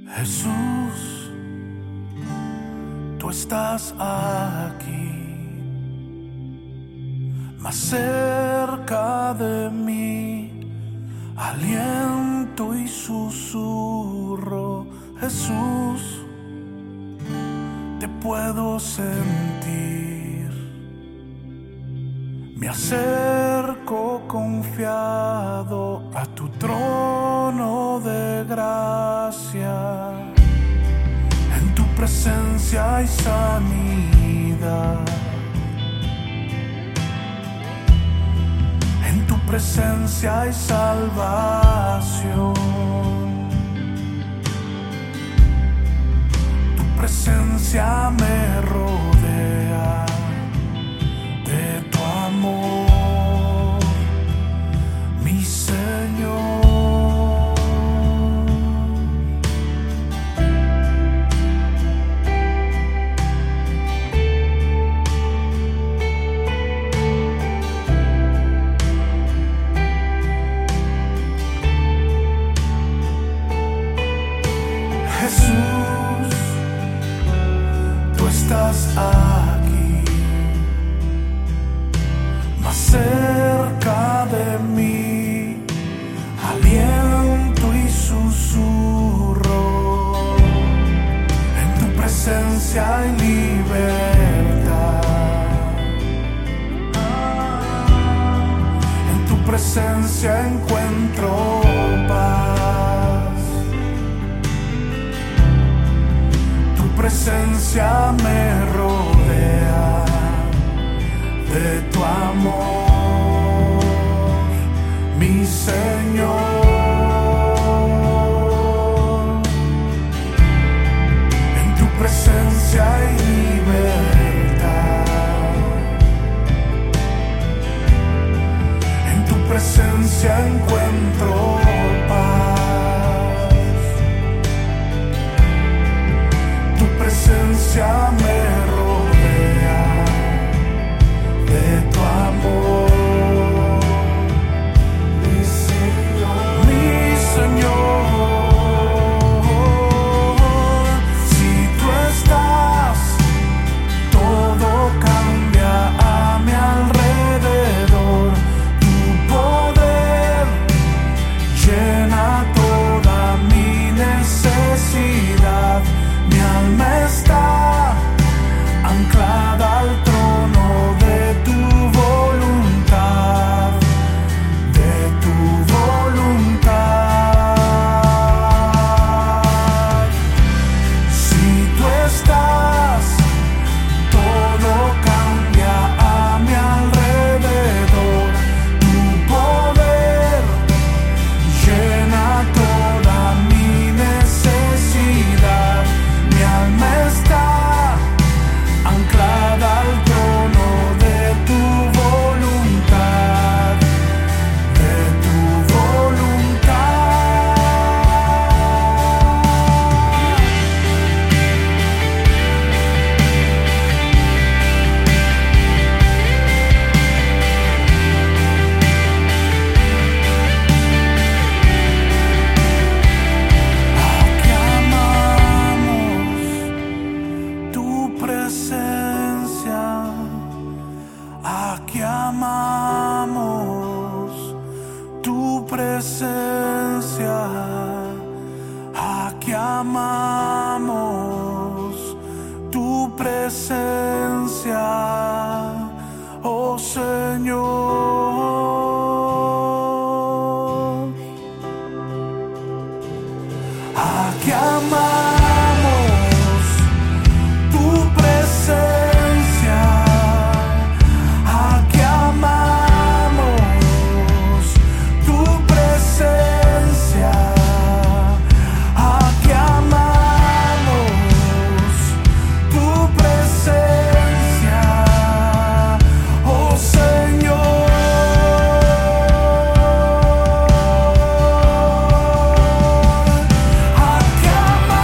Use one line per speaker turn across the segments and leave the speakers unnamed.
Jesús, tú estás aquí, más cerca de mí, aliento y susurro. Jesús, te puedo sentir, me acerco confiado a tu trono de gracia. En tu presencia hay sanidad, en tu presencia hay salvación. Tu presencia me rodea de tu amor, mi Señor. Jesús, tú estás aquí, más cerca de mí, aliento y susurro. En tu presencia hay libertad, en tu presencia encuentro paz. Tu presencia me rodea de tu amor, mi Señor. En tu presencia hay libertad, en tu presencia encuentro paz. Tu presencia me rodea de tu amor, mi Señor, mi Señor. Si tú estás, todo cambia a mi alrededor. Tu poder llena toda mi necesidad. Mi alma está anclada al trono de tu voluntad, de tu voluntad. Si tú estás, todo cambia a mi alrededor. Tu poder llena toda mi necesidad. Mi alma está anclada al trono de tu voluntad, de tu voluntad. Aquí amamos tu presencia, aquí amamos tu presencia, aquí amamos tu presencia, oh Señor. Aquí amamos tu presencia, aquí amamos tu presencia, aquí amamos tu presencia, oh Señor. Aquí amamos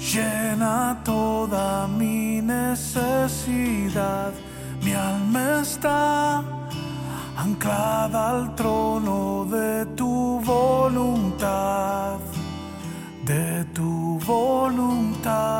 llena toda mi necesidad. Mi alma está anclada al trono de tu voluntad, de tu voluntad.